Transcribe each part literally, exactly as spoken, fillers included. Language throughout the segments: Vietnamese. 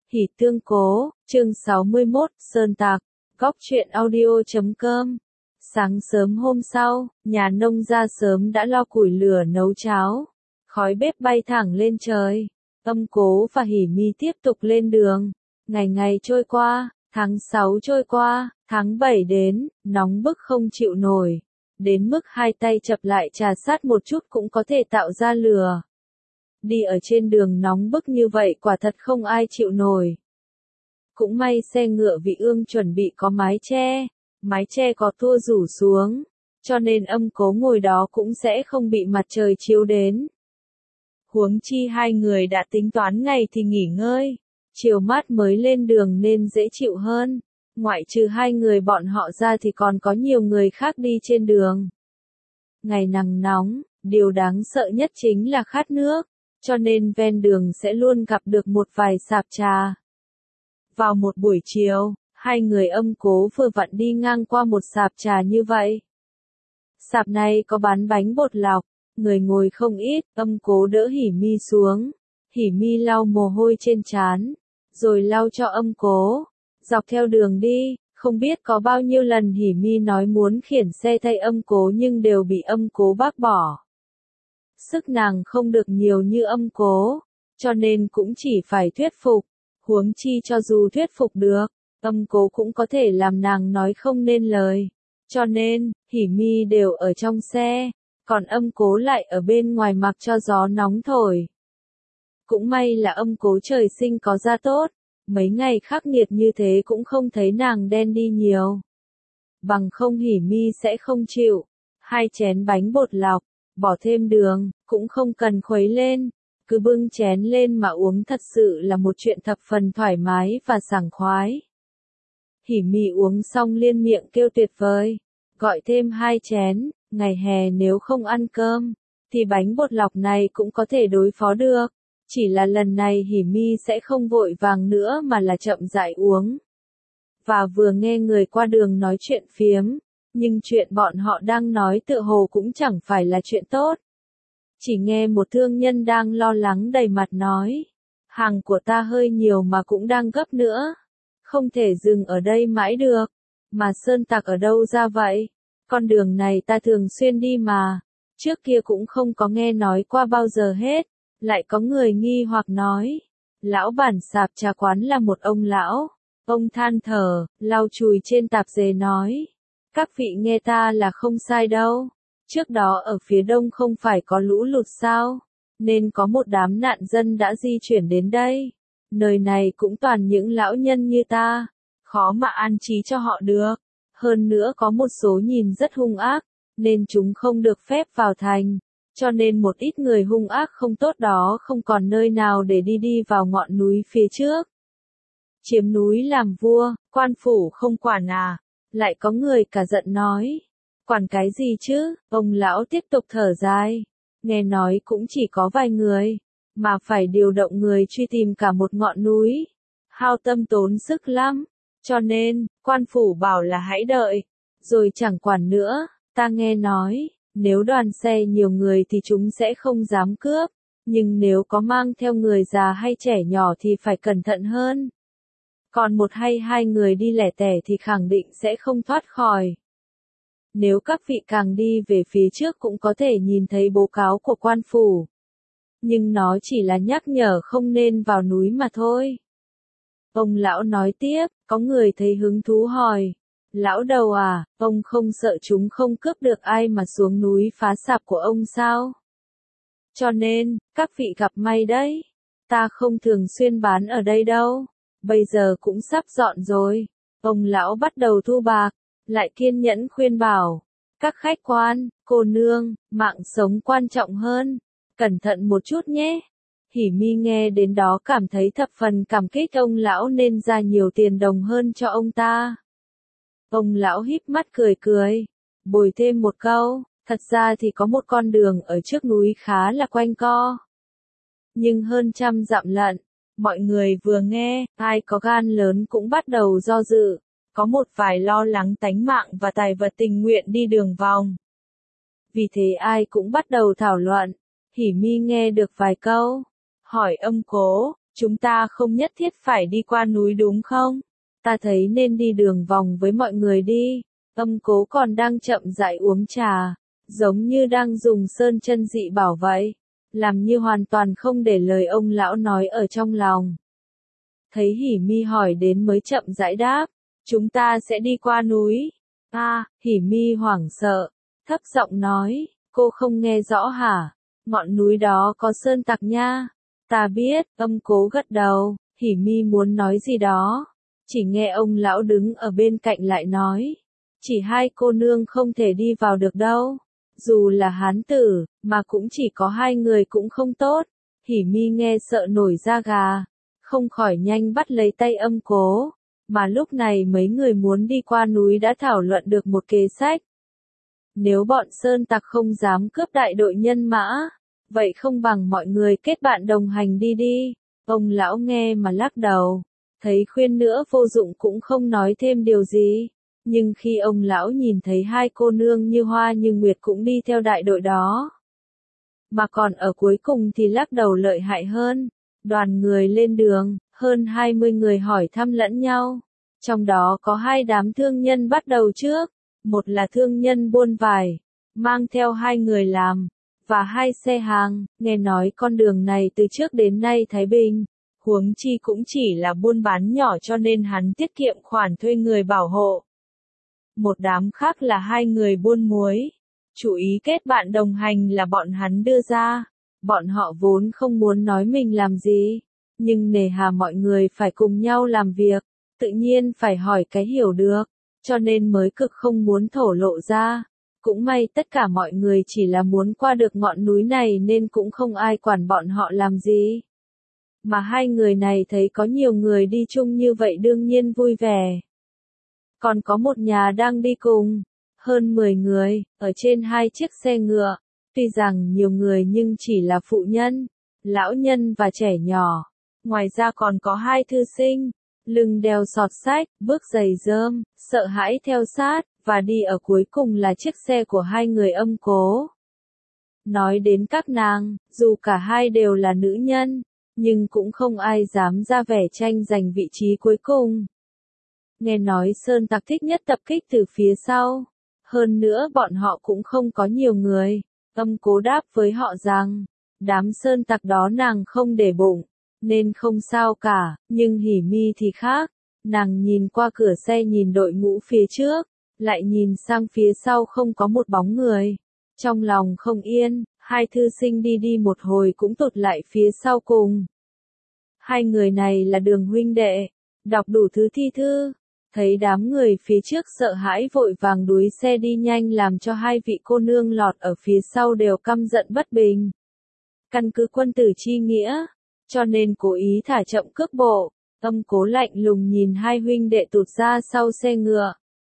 Hỉ Tương Cố, chương sáu mươi mốt, Sơn Tạc, góc truyện audio chấm com. Sáng sớm hôm sau, nhà nông ra sớm đã lo củi lửa nấu cháo. Khói bếp bay thẳng lên trời. Âm Cố và Hỉ Mi tiếp tục lên đường. Ngày ngày trôi qua, tháng sáu trôi qua, tháng bảy đến, nóng bức không chịu nổi. Đến mức hai tay chập lại trà sát một chút cũng có thể tạo ra lửa. Đi ở trên đường nóng bức như vậy quả thật không ai chịu nổi. Cũng may xe ngựa Vị Ương chuẩn bị có mái che, mái che có tua rủ xuống, cho nên Âm Cố ngồi đó cũng sẽ không bị mặt trời chiếu đến. Huống chi hai người đã tính toán ngày thì nghỉ ngơi, chiều mát mới lên đường nên dễ chịu hơn. Ngoại trừ hai người bọn họ ra thì còn có nhiều người khác đi trên đường. Ngày nắng nóng, điều đáng sợ nhất chính là khát nước, cho nên ven đường sẽ luôn gặp được một vài sạp trà. Vào một buổi chiều, hai người Âm Cố vừa vặn đi ngang qua một sạp trà như vậy. Sạp này có bán bánh bột lọc, người ngồi không ít, Âm Cố đỡ Hỉ Mi xuống. Hỉ Mi lau mồ hôi trên trán, rồi lau cho Âm Cố. Dọc theo đường đi, không biết có bao nhiêu lần Hỉ Mi nói muốn khiển xe thay Âm Cố nhưng đều bị Âm Cố bác bỏ. Sức nàng không được nhiều như Âm Cố, cho nên cũng chỉ phải thuyết phục. Huống chi cho dù thuyết phục được, Âm Cố cũng có thể làm nàng nói không nên lời. Cho nên, Hỉ Mi đều ở trong xe, còn Âm Cố lại ở bên ngoài mặc cho gió nóng thổi. Cũng may là Âm Cố trời sinh có da tốt, mấy ngày khắc nghiệt như thế cũng không thấy nàng đen đi nhiều. Bằng không Hỉ Mi sẽ không chịu. Hai chén bánh bột lọc, bỏ thêm đường, cũng không cần khuấy lên. Cứ bưng chén lên mà uống thật sự là một chuyện thập phần thoải mái và sảng khoái. Hỉ Mi uống xong liên miệng kêu tuyệt vời, gọi thêm hai chén. Ngày hè nếu không ăn cơm, thì bánh bột lọc này cũng có thể đối phó được. Chỉ là lần này Hỉ Mi sẽ không vội vàng nữa mà là chậm rãi uống. Và vừa nghe người qua đường nói chuyện phiếm, nhưng chuyện bọn họ đang nói tựa hồ cũng chẳng phải là chuyện tốt. Chỉ nghe một thương nhân đang lo lắng đầy mặt nói, hàng của ta hơi nhiều mà cũng đang gấp nữa. Không thể dừng ở đây mãi được. Mà Sơn Tạc ở đâu ra vậy? Con đường này ta thường xuyên đi mà. Trước kia cũng không có nghe nói qua bao giờ hết. Lại có người nghi hoặc nói, lão bản sạp trà quán là một ông lão. Ông than thở, lau chùi trên tạp dề nói, các vị nghe ta là không sai đâu. Trước đó ở phía đông không phải có lũ lụt sao, nên có một đám nạn dân đã di chuyển đến đây. Nơi này cũng toàn những lão nhân như ta, khó mà an trí cho họ được. Hơn nữa có một số nhìn rất hung ác, nên chúng không được phép vào thành. Cho nên một ít người hung ác không tốt đó không còn nơi nào để đi đi vào ngọn núi phía trước. Chiếm núi làm vua, quan phủ không quản à? Lại có người cả giận nói. Quản cái gì chứ? Ông lão tiếp tục thở dài. Nghe nói cũng chỉ có vài người, mà phải điều động người truy tìm cả một ngọn núi. Hao tâm tốn sức lắm. Cho nên, quan phủ bảo là hãy đợi. Rồi chẳng quản nữa, ta nghe nói. Nếu đoàn xe nhiều người thì chúng sẽ không dám cướp, nhưng nếu có mang theo người già hay trẻ nhỏ thì phải cẩn thận hơn. Còn một hay hai người đi lẻ tẻ thì khẳng định sẽ không thoát khỏi. Nếu các vị càng đi về phía trước cũng có thể nhìn thấy báo cáo của quan phủ. Nhưng nó chỉ là nhắc nhở không nên vào núi mà thôi. Ông lão nói tiếp, có người thấy hứng thú hỏi. Lão đầu à, ông không sợ chúng không cướp được ai mà xuống núi phá sạp của ông sao? Cho nên, các vị gặp may đấy. Ta không thường xuyên bán ở đây đâu. Bây giờ cũng sắp dọn rồi. Ông lão bắt đầu thu bạc, lại kiên nhẫn khuyên bảo. Các khách quan, cô nương, mạng sống quan trọng hơn. Cẩn thận một chút nhé. Hỉ Mi nghe đến đó cảm thấy thập phần cảm kích ông lão nên ra nhiều tiền đồng hơn cho ông ta. Ông lão híp mắt cười cười, bồi thêm một câu, thật ra thì có một con đường ở trước núi khá là quanh co. Nhưng hơn trăm dặm lận, mọi người vừa nghe, ai có gan lớn cũng bắt đầu do dự, có một vài lo lắng tánh mạng và tài vật tình nguyện đi đường vòng. Vì thế ai cũng bắt đầu thảo luận, Hỉ Mi nghe được vài câu, hỏi Âm Cố, chúng ta không nhất thiết phải đi qua núi đúng không? Ta thấy nên đi đường vòng với mọi người đi. Âm Cố còn đang chậm rãi uống trà, giống như đang dùng sơn chân dị bảo vậy, làm như hoàn toàn không để lời ông lão nói ở trong lòng. Thấy Hỉ Mi hỏi đến mới chậm rãi đáp, chúng ta sẽ đi qua núi. A, à, Hỉ Mi hoảng sợ, thấp giọng nói, cô không nghe rõ hả? Ngọn núi đó có sơn tặc nha. Ta biết, Âm Cố gật đầu, Hỉ Mi muốn nói gì đó. Chỉ nghe ông lão đứng ở bên cạnh lại nói, chỉ hai cô nương không thể đi vào được đâu. Dù là hán tử, mà cũng chỉ có hai người cũng không tốt. Hỉ Mi nghe sợ nổi da gà, không khỏi nhanh bắt lấy tay Âm Cố. Mà lúc này mấy người muốn đi qua núi đã thảo luận được một kế sách. Nếu bọn sơn tặc không dám cướp đại đội nhân mã, vậy không bằng mọi người kết bạn đồng hành đi đi. Ông lão nghe mà lắc đầu, thấy khuyên nữa vô dụng cũng không nói thêm điều gì. Nhưng khi ông lão nhìn thấy hai cô nương Như Hoa Như Nguyệt cũng đi theo đại đội đó, mà còn ở cuối cùng thì lắc đầu lợi hại hơn. Đoàn người lên đường, hơn hai mươi người hỏi thăm lẫn nhau. Trong đó có hai đám thương nhân bắt đầu trước, một là thương nhân buôn vải, mang theo hai người làm, và hai xe hàng. Nghe nói con đường này từ trước đến nay thái bình, huống chi cũng chỉ là buôn bán nhỏ cho nên hắn tiết kiệm khoản thuê người bảo hộ. Một đám khác là hai người buôn muối, chủ ý kết bạn đồng hành là bọn hắn đưa ra. Bọn họ vốn không muốn nói mình làm gì, nhưng nề hà mọi người phải cùng nhau làm việc, tự nhiên phải hỏi cái hiểu được, cho nên mới cực không muốn thổ lộ ra. Cũng may tất cả mọi người chỉ là muốn qua được ngọn núi này nên cũng không ai quản bọn họ làm gì. Mà hai người này thấy có nhiều người đi chung như vậy đương nhiên vui vẻ. Còn có một nhà đang đi cùng, hơn mười người, ở trên hai chiếc xe ngựa. Tuy rằng nhiều người nhưng chỉ là phụ nhân, lão nhân và trẻ nhỏ. Ngoài ra còn có hai thư sinh, lưng đeo sọt sách, bước giày rơm, sợ hãi theo sát, và đi ở cuối cùng là chiếc xe của hai người Âm Cố. Nói đến các nàng, dù cả hai đều là nữ nhân, nhưng cũng không ai dám ra vẻ tranh giành vị trí cuối cùng. Nghe nói sơn tặc thích nhất tập kích từ phía sau. Hơn nữa bọn họ cũng không có nhiều người. Âm Cố đáp với họ rằng, đám sơn tặc đó nàng không để bụng, nên không sao cả, nhưng Hỉ Mi thì khác. Nàng nhìn qua cửa xe nhìn đội ngũ phía trước, lại nhìn sang phía sau không có một bóng người. Trong lòng không yên, hai thư sinh đi đi một hồi cũng tụt lại phía sau cùng. Hai người này là Đường huynh đệ, đọc đủ thứ thi thư. Thấy đám người phía trước sợ hãi vội vàng đuổi xe đi nhanh làm cho hai vị cô nương lọt ở phía sau đều căm giận bất bình. Căn cứ quân tử chi nghĩa, cho nên cố ý thả chậm cước bộ. Âm Cố lạnh lùng nhìn hai huynh đệ tụt ra sau xe ngựa.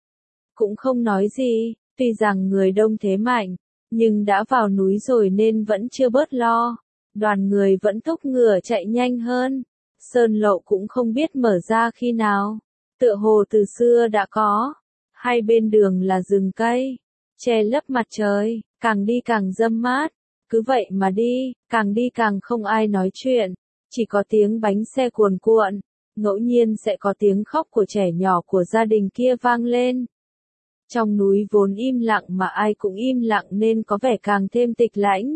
Cũng không nói gì, tuy rằng người đông thế mạnh, nhưng đã vào núi rồi nên vẫn chưa bớt lo. Đoàn người vẫn thúc ngựa chạy nhanh hơn. Sơn lộ cũng không biết mở ra khi nào. Tựa hồ từ xưa đã có. Hai bên đường là rừng cây, che lấp mặt trời, càng đi càng râm mát. Cứ vậy mà đi, càng đi càng không ai nói chuyện. Chỉ có tiếng bánh xe cuồn cuộn, ngẫu nhiên sẽ có tiếng khóc của trẻ nhỏ của gia đình kia vang lên. Trong núi vốn im lặng mà ai cũng im lặng nên có vẻ càng thêm tịch lãnh.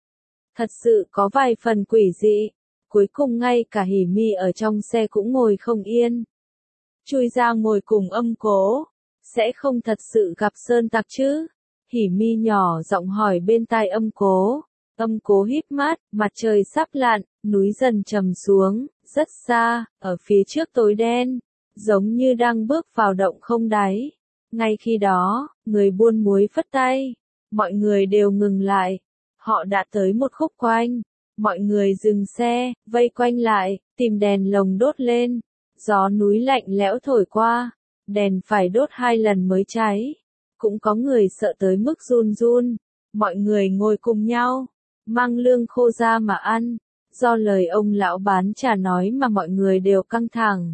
Thật sự có vài phần quỷ dị. Cuối cùng ngay cả Hỉ Mi ở trong xe cũng ngồi không yên. Chui ra ngồi cùng Âm Cố, sẽ không thật sự gặp sơn tặc chứ? Hỉ Mi nhỏ giọng hỏi bên tai Âm Cố. Âm Cố híp mắt, mặt trời sắp lặn, núi dần trầm xuống, rất xa, ở phía trước tối đen, giống như đang bước vào động không đáy. Ngay khi đó, người buôn muối phất tay, mọi người đều ngừng lại. Họ đã tới một khúc quanh, mọi người dừng xe, vây quanh lại, tìm đèn lồng đốt lên. Gió núi lạnh lẽo thổi qua, đèn phải đốt hai lần mới cháy. Cũng có người sợ tới mức run run. Mọi người ngồi cùng nhau, mang lương khô ra mà ăn. Do lời ông lão bán trà nói mà mọi người đều căng thẳng.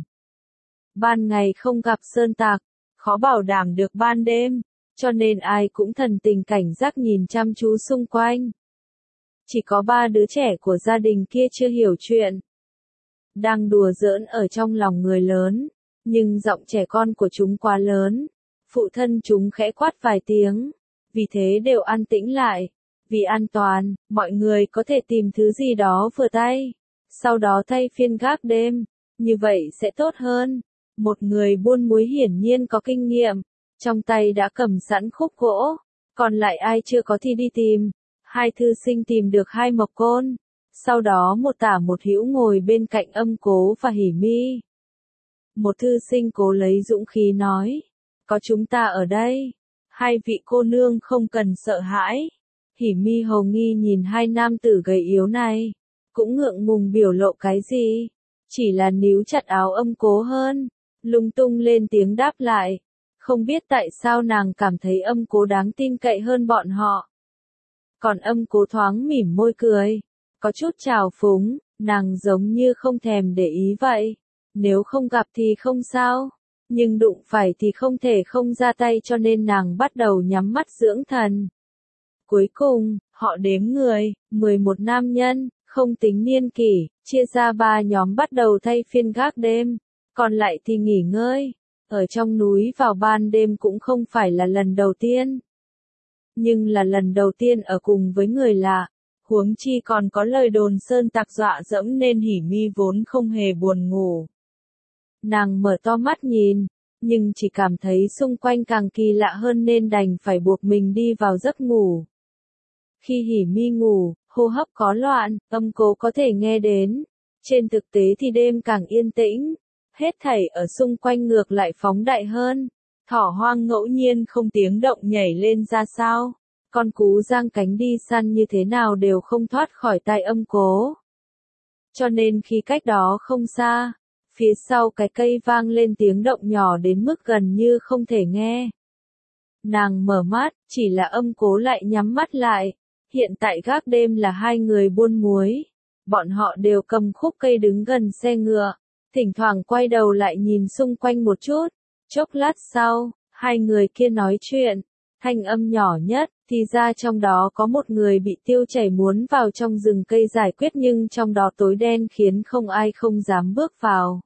Ban ngày không gặp sơn tặc, khó bảo đảm được ban đêm, cho nên ai cũng thần tình cảnh giác nhìn chăm chú xung quanh. Chỉ có ba đứa trẻ của gia đình kia chưa hiểu chuyện. đang đùa giỡn ở trong lòng người lớn, nhưng giọng trẻ con của chúng quá lớn. Phụ thân chúng khẽ quát vài tiếng, vì thế đều an tĩnh lại. Vì an toàn, mọi người có thể tìm thứ gì đó vừa tay, sau đó thay phiên gác đêm, như vậy sẽ tốt hơn. Một người buôn muối hiển nhiên có kinh nghiệm, trong tay đã cầm sẵn khúc gỗ, còn lại ai chưa có thì đi tìm. Hai thư sinh tìm được hai mộc côn, sau đó một tả một hữu ngồi bên cạnh Âm Cố và Hỉ Mi. Một thư sinh cố lấy dũng khí nói, có chúng ta ở đây, hai vị cô nương không cần sợ hãi. Hỉ Mi hầu nghi nhìn hai nam tử gầy yếu này, cũng ngượng ngùng biểu lộ cái gì, chỉ là níu chặt áo Âm Cố hơn, lung tung lên tiếng đáp lại. Không biết tại sao nàng cảm thấy Âm Cố đáng tin cậy hơn bọn họ. Còn Âm Cố thoáng mỉm môi cười, có chút trào phúng, nàng giống như không thèm để ý vậy. Nếu không gặp thì không sao, nhưng đụng phải thì không thể không ra tay, cho nên nàng bắt đầu nhắm mắt dưỡng thần. Cuối cùng, họ đếm người, mười một nam nhân, không tính niên kỷ, chia ra ba nhóm bắt đầu thay phiên gác đêm, còn lại thì nghỉ ngơi. Ở trong núi vào ban đêm cũng không phải là lần đầu tiên, nhưng là lần đầu tiên ở cùng với người lạ, huống chi còn có lời đồn sơn tặc dọa dẫm nên Hỉ Mi vốn không hề buồn ngủ. Nàng mở to mắt nhìn, nhưng chỉ cảm thấy xung quanh càng kỳ lạ hơn nên đành phải buộc mình đi vào giấc ngủ. Khi Hỉ Mi ngủ, hô hấp có loạn, Âm Cố có thể nghe đến. Trên thực tế thì đêm càng yên tĩnh, hết thảy ở xung quanh ngược lại phóng đại hơn. Thỏ hoang ngẫu nhiên không tiếng động nhảy lên ra sao, con cú giang cánh đi săn như thế nào đều không thoát khỏi tay Âm Cố. Cho nên khi cách đó không xa, phía sau cái cây vang lên tiếng động nhỏ đến mức gần như không thể nghe. Nàng mở mắt, chỉ là Âm Cố lại nhắm mắt lại. Hiện tại gác đêm là hai người buôn muối. Bọn họ đều cầm khúc cây đứng gần xe ngựa, thỉnh thoảng quay đầu lại nhìn xung quanh một chút. Chốc lát sau, hai người kia nói chuyện, thanh âm nhỏ nhất, thì ra trong đó có một người bị tiêu chảy muốn vào trong rừng cây giải quyết nhưng trong đó tối đen khiến không ai không dám bước vào.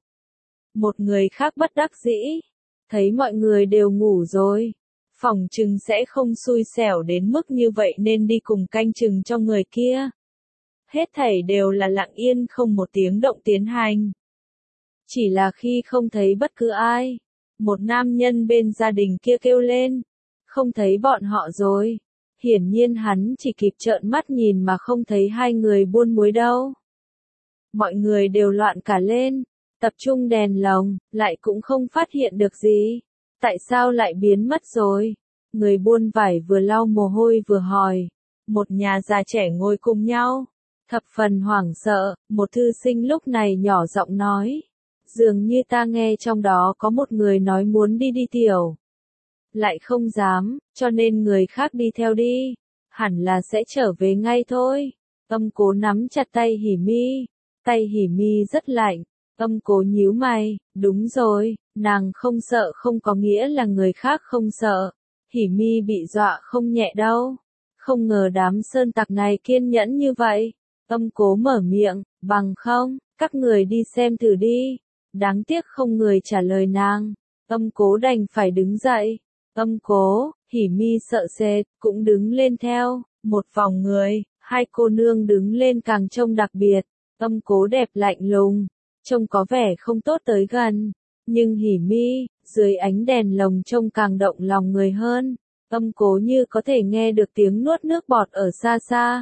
Một người khác bất đắc dĩ, thấy mọi người đều ngủ rồi, phỏng chừng sẽ không xui xẻo đến mức như vậy nên đi cùng canh chừng cho người kia. Hết thảy đều là lặng yên không một tiếng động tiến hành. Chỉ là khi không thấy bất cứ ai, một nam nhân bên gia đình kia kêu lên, không thấy bọn họ rồi. Hiển nhiên hắn chỉ kịp trợn mắt nhìn mà không thấy hai người buôn muối đâu. Mọi người đều loạn cả lên, tập trung đèn lồng, lại cũng không phát hiện được gì. Tại sao lại biến mất rồi? Người buôn vải vừa lau mồ hôi vừa hỏi. Một nhà già trẻ ngồi cùng nhau, thập phần hoảng sợ, một thư sinh lúc này nhỏ giọng nói. Dường như ta nghe trong đó có một người nói muốn đi đi tiểu. Lại không dám, cho nên người khác đi theo đi. Hẳn là sẽ trở về ngay thôi. Âm Cố nắm chặt tay Hỉ Mi. Tay Hỉ Mi rất lạnh. Âm Cố nhíu mày, đúng rồi, nàng không sợ không có nghĩa là người khác không sợ. Hỉ Mi bị dọa không nhẹ đâu. Không ngờ đám sơn tặc này kiên nhẫn như vậy. Âm Cố mở miệng, bằng không, các người đi xem thử đi. Đáng tiếc không người trả lời nàng. Âm Cố đành phải đứng dậy. Âm Cố, Hỉ Mi sợ sệt, cũng đứng lên theo. Một vòng người, hai cô nương đứng lên càng trông đặc biệt. Âm Cố đẹp lạnh lùng, trông có vẻ không tốt tới gần. Nhưng Hỉ Mi, dưới ánh đèn lồng trông càng động lòng người hơn. Âm Cố như có thể nghe được tiếng nuốt nước bọt ở xa xa.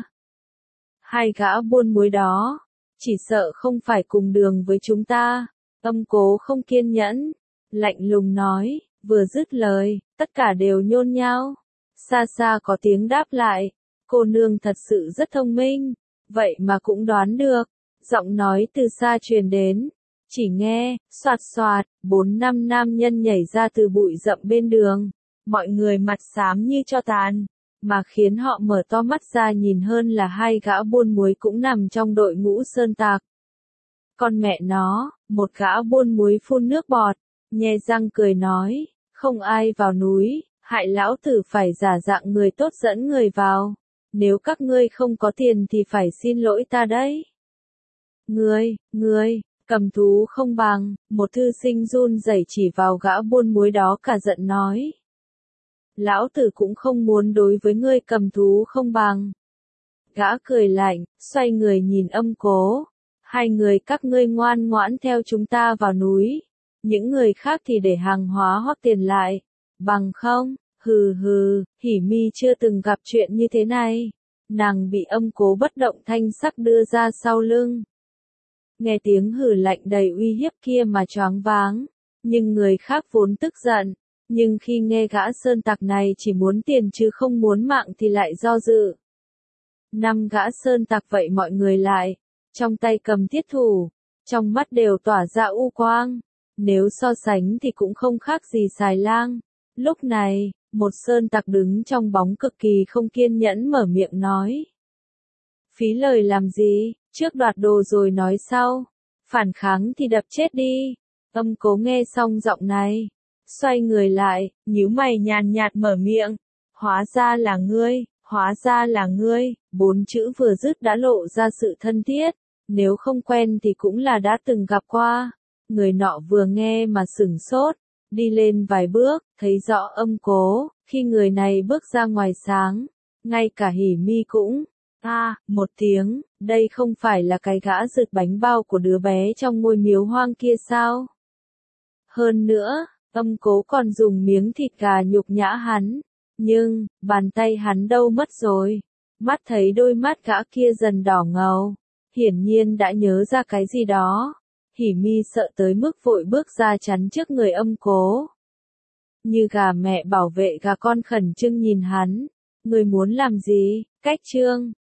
Hai gã buôn muối đó, chỉ sợ không phải cùng đường với chúng ta. Âm Cố không kiên nhẫn, lạnh lùng nói, vừa dứt lời, tất cả đều nhôn nhao. Xa xa có tiếng đáp lại, cô nương thật sự rất thông minh, vậy mà cũng đoán được. Giọng nói từ xa truyền đến, chỉ nghe, xoạt xoạt, bốn năm nam nhân nhảy ra từ bụi rậm bên đường, mọi người mặt xám như tro tàn, mà khiến họ mở to mắt ra nhìn hơn là hai gã buôn muối cũng nằm trong đội ngũ sơn tặc. Con mẹ nó, một gã buôn muối phun nước bọt, nhe răng cười nói, không ai vào núi, hại lão tử phải giả dạng người tốt dẫn người vào, nếu các ngươi không có tiền thì phải xin lỗi ta đấy. Ngươi, ngươi, Cầm thú không bằng, một thư sinh run rẩy chỉ vào gã buôn muối đó cả giận nói. Lão tử cũng không muốn đối với ngươi cầm thú không bằng. Gã cười lạnh, xoay người nhìn Âm Cố. Hai người các ngươi ngoan ngoãn theo chúng ta vào núi. Những người khác thì để hàng hóa hót tiền lại. Bằng không, hừ hừ, Hỉ Mi chưa từng gặp chuyện như thế này. Nàng bị Âm Cố bất động thanh sắc đưa ra sau lưng. Nghe tiếng hừ lạnh đầy uy hiếp kia mà choáng váng. Nhưng người khác vốn tức giận. Nhưng khi nghe gã sơn tặc này chỉ muốn tiền chứ không muốn mạng thì lại do dự. Năm gã sơn tặc vậy mọi người lại. Trong tay cầm thiết thủ. Trong mắt đều tỏa ra u quang. Nếu so sánh thì cũng không khác gì xài lang. Lúc này, một sơn tặc đứng trong bóng cực kỳ không kiên nhẫn mở miệng nói. Phí lời làm gì, trước đoạt đồ rồi nói sau. Phản kháng thì đập chết đi. Âm Cố nghe xong giọng này. Xoay người lại, nhíu mày nhàn nhạt mở miệng. Hóa ra là ngươi, hóa ra là ngươi. Bốn chữ vừa dứt đã lộ ra sự thân thiết. Nếu không quen thì cũng là đã từng gặp qua. Người nọ vừa nghe mà sửng sốt. Đi lên vài bước, thấy rõ Âm Cố. Khi người này bước ra ngoài sáng. Ngay cả Hỉ Mi cũng. A, à, một tiếng, đây không phải là cái gã rượt bánh bao của đứa bé trong ngôi miếu hoang kia sao? Hơn nữa, Âm Cố còn dùng miếng thịt gà nhục nhã hắn. Nhưng, bàn tay hắn đâu mất rồi? Mắt thấy đôi mắt gã kia dần đỏ ngầu. Hiển nhiên đã nhớ ra cái gì đó. Hỉ Mi sợ tới mức vội bước ra chắn trước người Âm Cố. Như gà mẹ bảo vệ gà con khẩn trương nhìn hắn. Người muốn làm gì? Cách chương